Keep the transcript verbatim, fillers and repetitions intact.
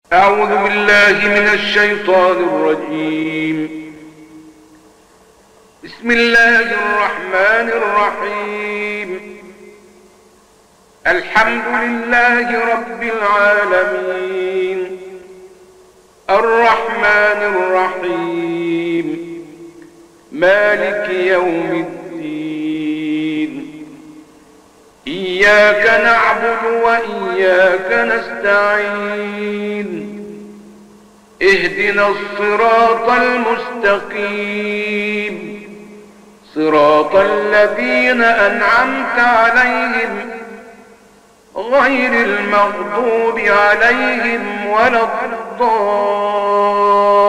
أعوذ بالله من الشيطان الرجيم. بسم الله الرحمن الرحيم. الحمد لله رب العالمين، الرحمن الرحيم، مالك يوم الدين. إياك نعبد وإياك نستعين. اهدنا الصراط المستقيم، صراط الذين أنعمت عليهم غير المغضوب عليهم ولا الضالين.